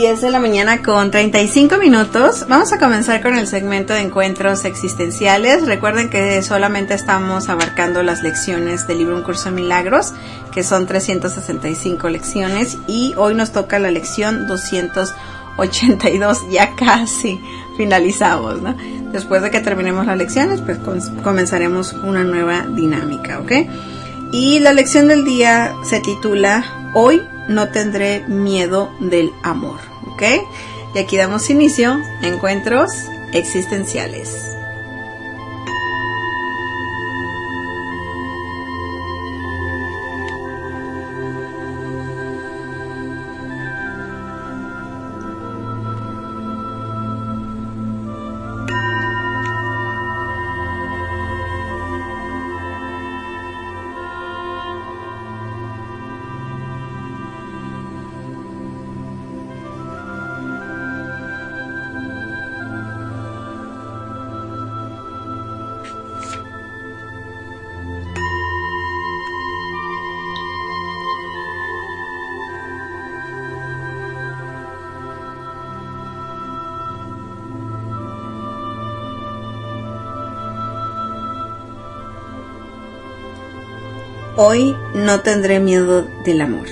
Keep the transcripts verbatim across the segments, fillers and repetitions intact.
diez de la mañana con treinta y cinco minutos. Vamos a comenzar con el segmento de encuentros existenciales. Recuerden que solamente estamos abarcando las lecciones del libro Un Curso de Milagros, que son trescientas sesenta y cinco lecciones, y hoy nos toca la lección doscientos ochenta y dos. Ya casi finalizamos, ¿no? Después de que terminemos las lecciones, pues comenzaremos una nueva dinámica, ¿ok? Y la lección del día se titula Hoy no tendré miedo del amor, ¿ok? Y aquí damos inicio a encuentros existenciales. Hoy no tendré miedo del amor.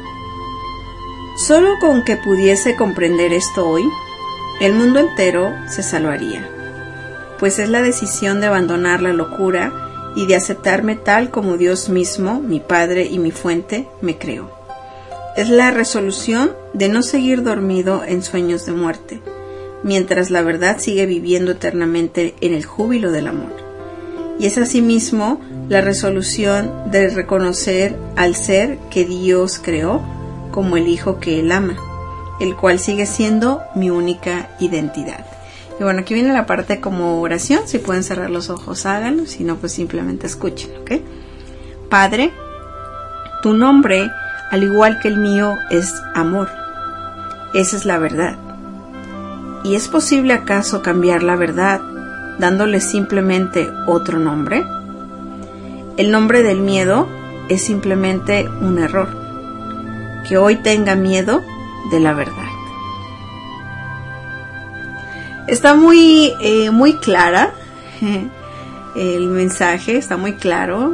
Solo con que pudiese comprender esto hoy, el mundo entero se salvaría, pues es la decisión de abandonar la locura y de aceptarme tal como Dios mismo, mi Padre y mi fuente, me creó. Es la resolución de no seguir dormido en sueños de muerte, mientras la verdad sigue viviendo eternamente en el júbilo del amor. Y es asimismo la resolución de reconocer al ser que Dios creó como el Hijo que Él ama, el cual sigue siendo mi única identidad. Y bueno, aquí viene la parte como oración. Si pueden cerrar los ojos, háganlo. Si no, pues simplemente escuchen, ¿ok? Padre, tu nombre, al igual que el mío, es amor. Esa es la verdad. ¿Y es posible acaso cambiar la verdad dándole simplemente otro nombre? El nombre del miedo es simplemente un error. Que hoy tenga miedo de la verdad. Está muy, eh, muy clara el mensaje, está muy claro.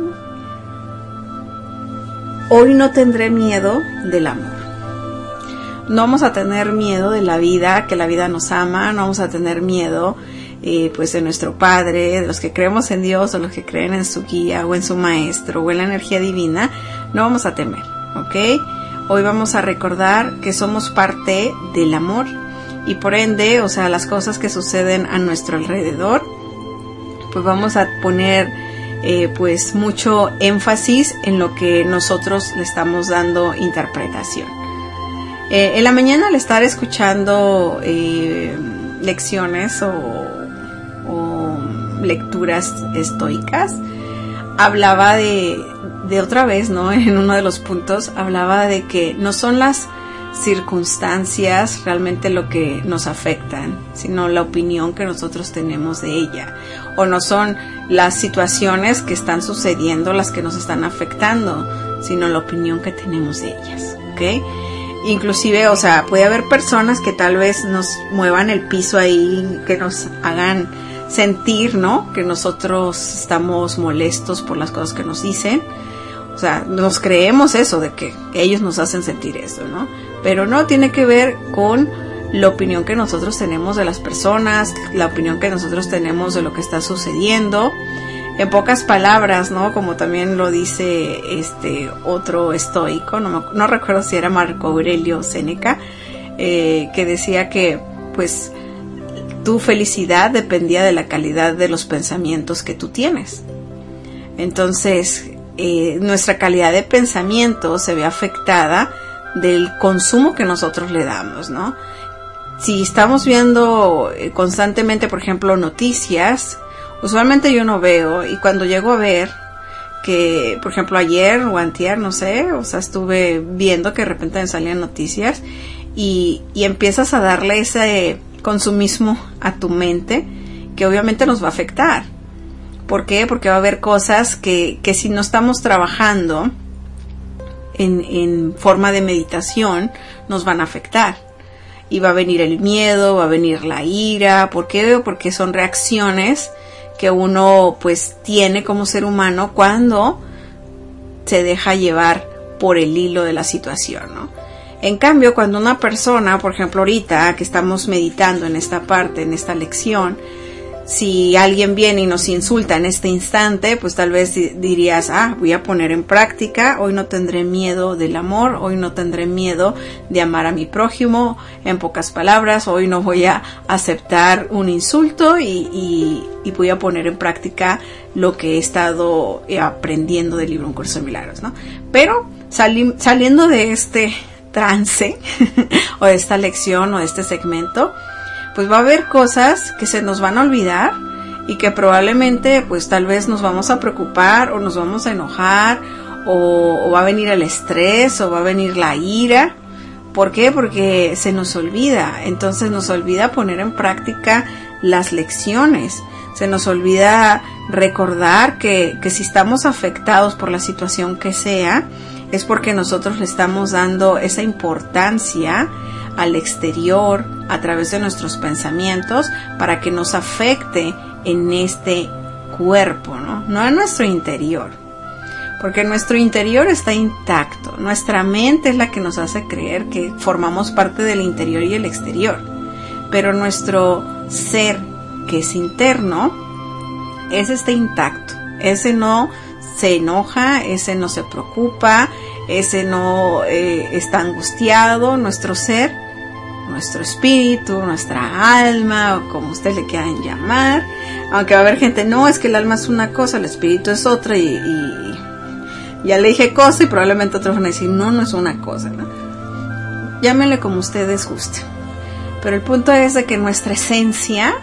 Hoy no tendré miedo del amor. No vamos a tener miedo de la vida, que la vida nos ama, no vamos a tener miedo Eh, pues de nuestro Padre, de los que creemos en Dios o los que creen en su guía o en su maestro o en la energía divina. No vamos a temer, ¿ok? Hoy vamos a recordar que somos parte del amor y por ende, o sea, las cosas que suceden a nuestro alrededor, pues vamos a poner eh, pues mucho énfasis en lo que nosotros le estamos dando interpretación. Eh, en la mañana, al estar escuchando eh, lecciones o lecturas estoicas, hablaba de, de otra vez, ¿no? En uno de los puntos, hablaba de que no son las circunstancias realmente lo que nos afectan, sino la opinión que nosotros tenemos de ella, o no son las situaciones que están sucediendo las que nos están afectando, sino la opinión que tenemos de ellas, ¿ok? Inclusive, o sea, puede haber personas que tal vez nos muevan el piso ahí, que nos hagan sentir, ¿no? Que nosotros estamos molestos por las cosas que nos dicen. O sea, nos creemos eso, de que ellos nos hacen sentir eso, ¿no? Pero no, tiene que ver con la opinión que nosotros tenemos de las personas, la opinión que nosotros tenemos de lo que está sucediendo. En pocas palabras, ¿no? Como también lo dice este otro estoico, no, me, no recuerdo si era Marco Aurelio Séneca, eh, que decía que, pues, tu felicidad dependía de la calidad de los pensamientos que tú tienes. Entonces, eh, nuestra calidad de pensamiento se ve afectada del consumo que nosotros le damos, ¿no? Si estamos viendo eh, constantemente, por ejemplo, noticias, usualmente yo no veo, y cuando llego a ver que, por ejemplo, ayer o antier, no sé, o sea, estuve viendo que de repente me salían noticias y, y empiezas a darle ese consumismo a tu mente, que obviamente nos va a afectar. ¿Por qué? Porque va a haber cosas que, que si no estamos trabajando en, en forma de meditación, nos van a afectar. y va a venir el miedo, va a venir la ira. ¿Por qué? Porque son reacciones que uno pues tiene como ser humano cuando se deja llevar por el hilo de la situación, ¿no? En cambio, cuando una persona, por ejemplo ahorita que estamos meditando en esta parte, en esta lección, si alguien viene y nos insulta en este instante, pues tal vez dirías, ah, voy a poner en práctica, hoy no tendré miedo del amor, hoy no tendré miedo de amar a mi prójimo, en pocas palabras, hoy no voy a aceptar un insulto y, y, y voy a poner en práctica lo que he estado aprendiendo del libro Un Curso de Milagros, ¿no? Pero sali- saliendo de este trance o de esta lección o de este segmento, pues va a haber cosas que se nos van a olvidar y que probablemente pues tal vez nos vamos a preocupar o nos vamos a enojar o, o va a venir el estrés o va a venir la ira. ¿Por qué? Porque se nos olvida. Entonces nos olvida poner en práctica las lecciones. Se nos olvida recordar que, que si estamos afectados por la situación que sea, es porque nosotros le estamos dando esa importancia al exterior a través de nuestros pensamientos para que nos afecte en este cuerpo, ¿no? No en nuestro interior, porque nuestro interior está intacto. Nuestra mente es la que nos hace creer que formamos parte del interior y el exterior, pero nuestro ser, que es interno, ese está intacto. Ese no se enoja, ese no se preocupa, ese no eh, está angustiado. Nuestro ser, nuestro espíritu, nuestra alma, o como ustedes le quieran llamar, aunque va a haber gente, no, es que el alma es una cosa, el espíritu es otra, y, y ya le dije cosa y probablemente otros van a decir, no, no es una cosa, ¿no? Llámenle como ustedes gusten, pero el punto es de que nuestra esencia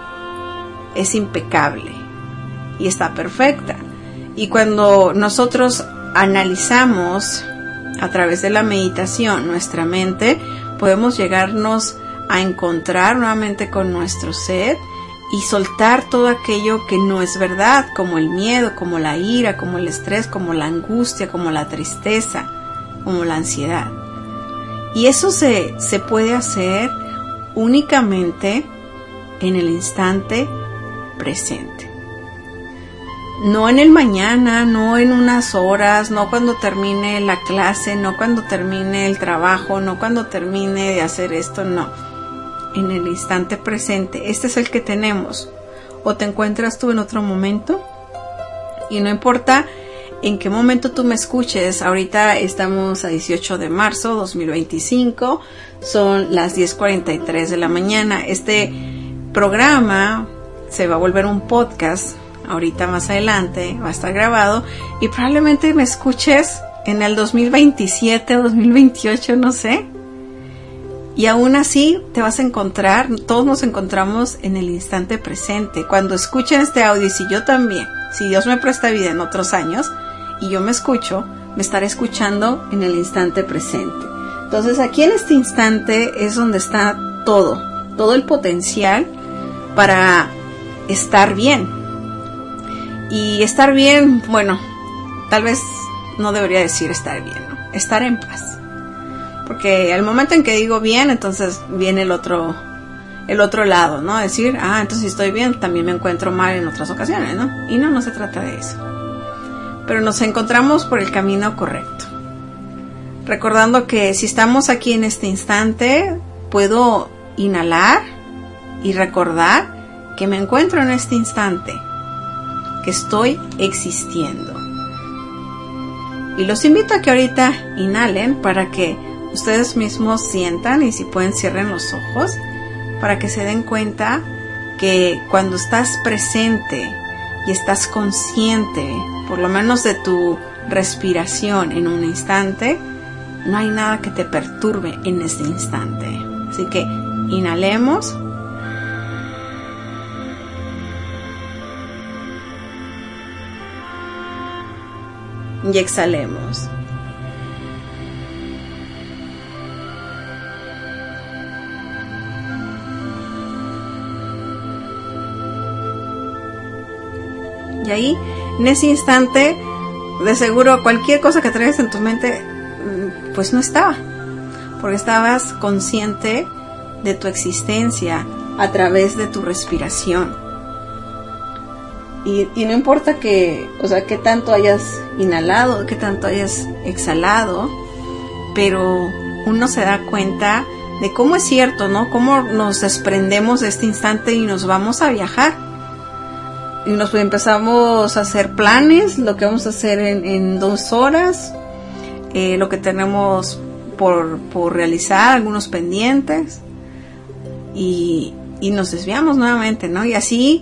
es impecable y está perfecta, y cuando nosotros analizamos a través de la meditación nuestra mente, podemos llegarnos a encontrar nuevamente con nuestro ser y soltar todo aquello que no es verdad, como el miedo, como la ira, como el estrés, como la angustia, como la tristeza, como la ansiedad. Y eso se, se puede hacer únicamente en el instante presente. No en el mañana, no en unas horas, no cuando termine la clase, no cuando termine el trabajo, no cuando termine de hacer esto, no. En el instante presente. Este es el que tenemos. O te encuentras tú en otro momento. Y no importa en qué momento tú me escuches. Ahorita estamos a dieciocho de marzo de dos mil veinticinco. Son las diez cuarenta y tres de la mañana. Este programa se va a volver un podcast. Ahorita más adelante va a estar grabado y probablemente me escuches en el dos mil veintisiete o dos mil veintiocho, no sé. Y aún así te vas a encontrar, todos nos encontramos en el instante presente. Cuando escuchen este audio, y si yo también, si Dios me presta vida en otros años y yo me escucho, me estaré escuchando en el instante presente. Entonces aquí en este instante es donde está todo, todo el potencial para estar bien. Y estar bien, bueno, tal vez no debería decir estar bien, ¿no? Estar en paz. Porque al momento en que digo bien, entonces viene el otro, el otro lado, ¿no? Decir, ah, entonces si estoy bien, también me encuentro mal en otras ocasiones, ¿no? Y no, no se trata de eso. Pero nos encontramos por el camino correcto. Recordando que si estamos aquí en este instante, puedo inhalar y recordar que me encuentro en este instante, que estoy existiendo. Y los invito a que ahorita inhalen para que ustedes mismos sientan, y si pueden cierren los ojos para que se den cuenta que cuando estás presente y estás consciente, por lo menos de tu respiración en un instante, no hay nada que te perturbe en ese instante. Así que inhalemos. Y exhalemos. Y ahí, en ese instante, de seguro cualquier cosa que traigas en tu mente, pues no estaba. Porque estabas consciente de tu existencia a través de tu respiración. Y, y no importa que, o sea, qué tanto hayas inhalado, qué tanto hayas exhalado, pero uno se da cuenta de cómo es cierto, ¿no? Cómo nos desprendemos de este instante y nos vamos a viajar. Y nos empezamos a hacer planes, lo que vamos a hacer en, en dos horas, eh, lo que tenemos por, por realizar, algunos pendientes, y, y nos desviamos nuevamente, ¿no? Y así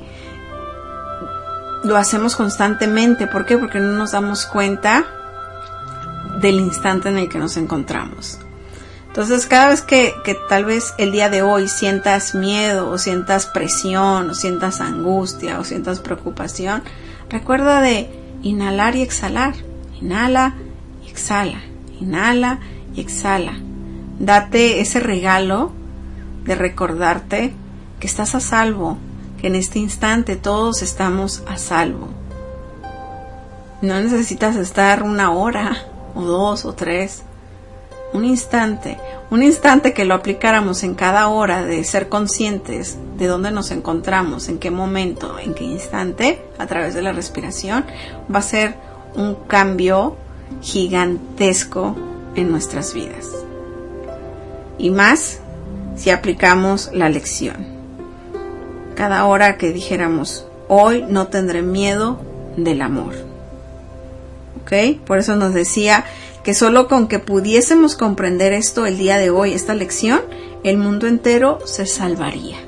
lo hacemos constantemente. ¿Por qué? Porque no nos damos cuenta del instante en el que nos encontramos. Entonces, cada vez que, que tal vez el día de hoy sientas miedo, o sientas presión, o sientas angustia, o sientas preocupación, recuerda de inhalar y exhalar. Inhala y exhala. Inhala y exhala. Date ese regalo de recordarte que estás a salvo, que en este instante todos estamos a salvo. No necesitas estar una hora, o dos, o tres. Un instante, un instante que lo aplicáramos en cada hora, de ser conscientes de dónde nos encontramos, en qué momento, en qué instante, a través de la respiración, va a ser un cambio gigantesco en nuestras vidas. Y más si aplicamos la lección. Cada hora que dijéramos, hoy no tendré miedo del amor. ¿Ok? Por eso nos decía que solo con que pudiésemos comprender esto el día de hoy, esta lección, el mundo entero se salvaría.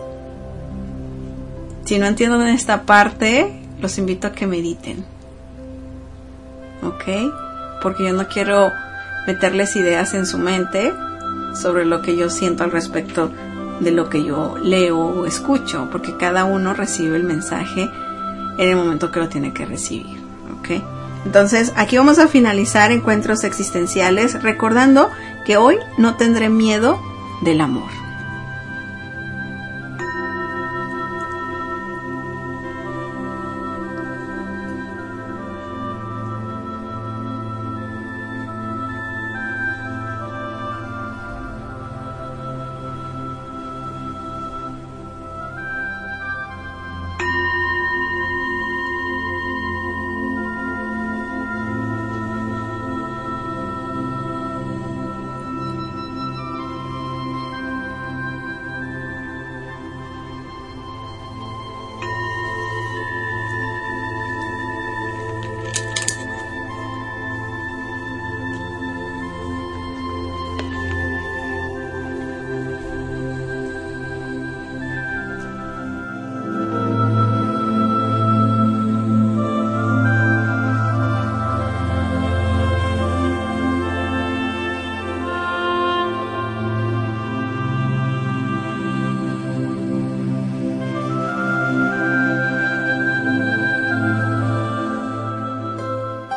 Si no entienden esta parte, los invito a que mediten. ¿Ok? Porque yo no quiero meterles ideas en su mente sobre lo que yo siento al respecto de lo que yo leo o escucho, porque cada uno recibe el mensaje en el momento que lo tiene que recibir. ¿Ok? Entonces, aquí vamos a finalizar Encuentros Existenciales recordando que hoy no tendré miedo del amor.